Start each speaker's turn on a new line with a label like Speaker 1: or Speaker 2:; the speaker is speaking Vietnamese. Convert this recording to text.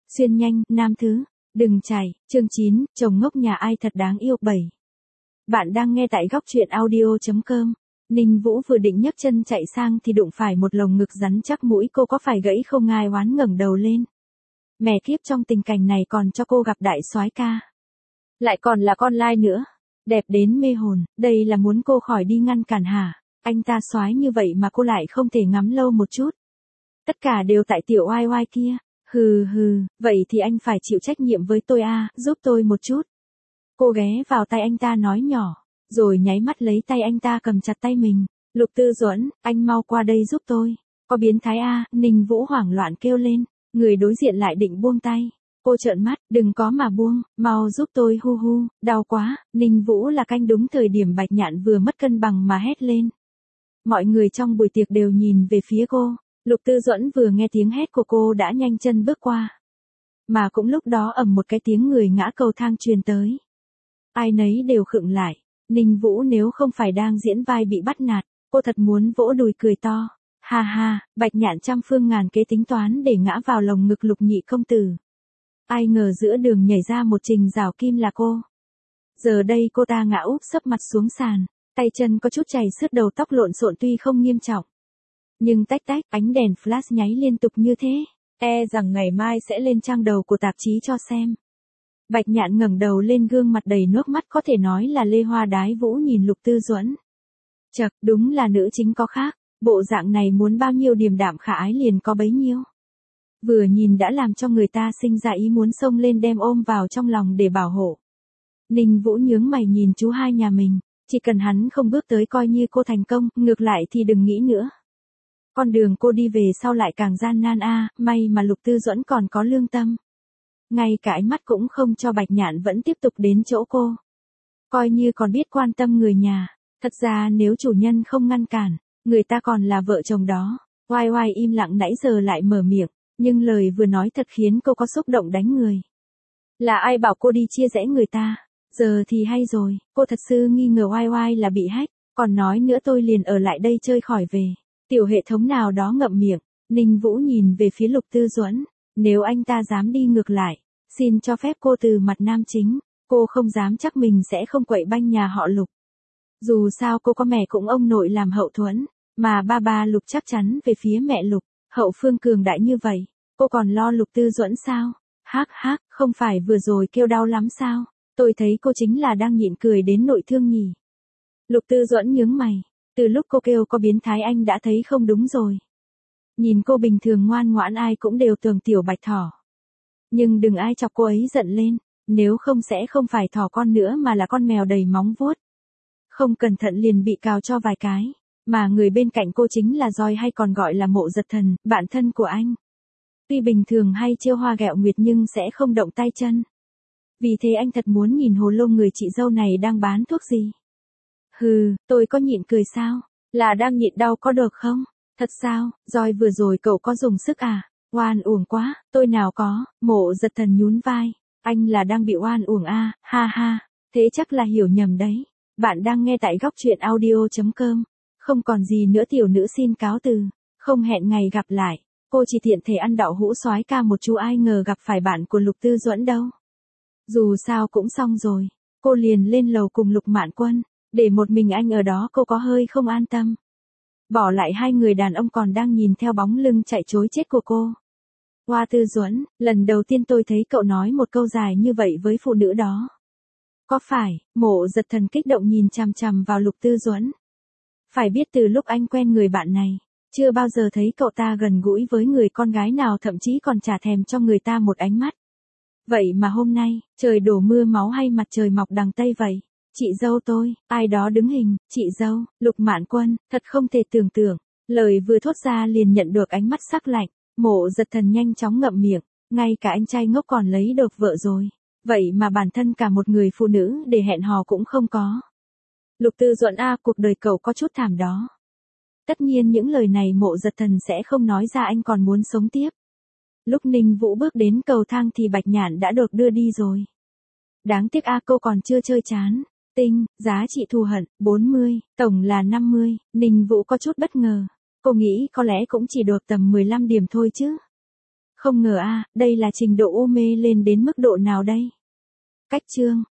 Speaker 1: Xuyên nhanh, nam thứ. Đừng chạy, chương 9, chồng ngốc nhà ai thật đáng yêu 7. Bạn đang nghe tại góc truyện audio.com. Ninh Vũ vừa định nhấc chân chạy sang thì đụng phải một lồng ngực rắn chắc, mũi cô có phải gãy không, ai oán ngẩng đầu lên. Mẹ kiếp, trong tình cảnh này còn cho cô gặp đại soái ca. Lại còn là con lai nữa. Đẹp đến mê hồn, đây là muốn cô khỏi đi ngăn cản hả? Anh ta soái như vậy mà cô lại không thể ngắm lâu một chút. Tất cả đều tại tiểu oai oai kia. Hừ, vậy thì anh phải chịu trách nhiệm với tôi à, giúp tôi một chút. Cô ghé vào tay anh ta nói nhỏ, rồi nháy mắt lấy tay anh ta cầm chặt tay mình. Lục Tư Duẫn, anh mau qua đây giúp tôi. Có biến thái à, Ninh Vũ hoảng loạn kêu lên, người đối diện lại định buông tay. Cô trợn mắt, đừng có mà buông, mau giúp tôi, hu hu, đau quá. Ninh Vũ là canh đúng thời điểm Bạch Nhạn vừa mất cân bằng mà hét lên. Mọi người trong buổi tiệc đều nhìn về phía cô. Lục Tư Duẫn vừa nghe tiếng hét của cô đã nhanh chân bước qua. Mà cũng lúc đó ầm một cái tiếng người ngã cầu thang truyền tới. Ai nấy đều khựng lại. Ninh Vũ nếu không phải đang diễn vai bị bắt nạt, cô thật muốn vỗ đùi cười to. Ha ha, Bạch Nhạn trăm phương ngàn kế tính toán để ngã vào lồng ngực Lục nhị công tử. Ai ngờ giữa đường nhảy ra một Trình Giảo Kim là cô. Giờ đây cô ta ngã úp sấp mặt xuống sàn, tay chân có chút chảy xước, đầu tóc lộn xộn tuy không nghiêm trọng. Nhưng tách tách, ánh đèn flash nháy liên tục như thế, e rằng ngày mai sẽ lên trang đầu của tạp chí cho xem. Bạch Nhạn ngẩng đầu lên, gương mặt đầy nước mắt, có thể nói là lê hoa đái vũ nhìn Lục Tư Duẫn. Chậc, đúng là nữ chính có khác, bộ dạng này muốn bao nhiêu điềm đạm khả ái liền có bấy nhiêu. Vừa nhìn đã làm cho người ta sinh ra ý muốn xông lên đem ôm vào trong lòng để bảo hộ. Ninh Vũ nhướng mày nhìn chú hai nhà mình, chỉ cần hắn không bước tới coi như cô thành công, ngược lại thì đừng nghĩ nữa. Con đường cô đi về sau lại càng gian nan a, may mà Lục Tư Duẫn còn có lương tâm. Ngay cả ánh mắt cũng không cho Bạch Nhạn vẫn tiếp tục đến chỗ cô. Coi như còn biết quan tâm người nhà, thật ra nếu chủ nhân không ngăn cản, người ta còn là vợ chồng đó. Oai oai im lặng nãy giờ lại mở miệng, nhưng lời vừa nói thật khiến cô có xúc động đánh người. Là ai bảo cô đi chia rẽ người ta? Giờ thì hay rồi, cô thật sự nghi ngờ oai oai là bị hack, còn nói nữa tôi liền ở lại đây chơi khỏi về. Tiểu hệ thống nào đó ngậm miệng. Ninh Vũ nhìn về phía Lục Tư Duẫn, nếu anh ta dám đi ngược lại, xin cho phép cô từ mặt nam chính, cô không dám chắc mình sẽ không quậy banh nhà họ Lục. Dù sao cô có mẹ cũng ông nội làm hậu thuẫn, mà ba Lục chắc chắn về phía mẹ Lục, hậu phương cường đại như vậy, cô còn lo Lục Tư Duẫn sao? Hắc, không phải vừa rồi kêu đau lắm sao? Tôi thấy cô chính là đang nhịn cười đến nội thương nhỉ. Lục Tư Duẫn nhướng mày. Từ lúc cô kêu có biến thái anh đã thấy không đúng rồi. Nhìn cô bình thường ngoan ngoãn ai cũng đều tưởng tiểu bạch thỏ. Nhưng đừng ai chọc cô ấy giận lên, nếu không sẽ không phải thỏ con nữa mà là con mèo đầy móng vuốt. Không cẩn thận liền bị cào cho vài cái, mà người bên cạnh cô chính là Roi hay còn gọi là Mộ Giật Thần, bạn thân của anh. Tuy bình thường hay trêu hoa ghẹo nguyệt nhưng sẽ không động tay chân. Vì thế anh thật muốn nhìn hồ lô người chị dâu này đang bán thuốc gì. Hừ, tôi có nhịn cười sao? Là đang nhịn đau có được không? Thật sao, Roi vừa rồi cậu có dùng sức à? Oan uổng quá, tôi nào có. Mộ Giật Thần nhún vai. Anh là đang bị oan uổng à, ha ha. Thế chắc là hiểu nhầm đấy. Bạn đang nghe tại góc truyện audio.com. Không còn gì nữa, tiểu nữ xin cáo từ. Không hẹn ngày gặp lại. Cô chỉ tiện thể ăn đậu hũ soái ca một chú, ai ngờ gặp phải bạn của Lục Tư Duẫn đâu. Dù sao cũng xong rồi. Cô liền lên lầu cùng Lục Mạn Quân. Để một mình anh ở đó cô có hơi không an tâm. Bỏ lại hai người đàn ông còn đang nhìn theo bóng lưng chạy trối chết của cô. Hoa Tư Duẫn, lần đầu tiên tôi thấy cậu nói một câu dài như vậy với phụ nữ đó. Có phải? Mộ Giật Thần kích động nhìn chằm chằm vào Lục Tư Duẫn. Phải biết từ lúc anh quen người bạn này, chưa bao giờ thấy cậu ta gần gũi với người con gái nào, thậm chí còn chả thèm cho người ta một ánh mắt. Vậy mà hôm nay, trời đổ mưa máu hay mặt trời mọc đằng Tây vậy? Chị dâu tôi, ai đó đứng hình, chị dâu, Lục Mạn Quân, thật không thể tưởng tượng. Lời vừa thốt ra liền nhận được ánh mắt sắc lạnh, Mộ Giật Thần nhanh chóng ngậm miệng, ngay cả anh trai ngốc còn lấy được vợ rồi. Vậy mà bản thân cả một người phụ nữ để hẹn hò cũng không có. Lục Tư Duẫn a, cuộc đời cậu có chút thảm đó. Tất nhiên những lời này Mộ Giật Thần sẽ không nói ra, anh còn muốn sống tiếp. Lúc Ninh Vũ bước đến cầu thang thì Bạch Nhạn đã được đưa đi rồi. Đáng tiếc a, cô còn chưa chơi chán. Tinh, giá trị thù hận, 40, tổng là 50, Ninh Vũ có chút bất ngờ. Cô nghĩ có lẽ cũng chỉ được tầm 15 điểm thôi chứ. Không ngờ a, đây là trình độ u mê lên đến mức độ nào đây? Cách chương,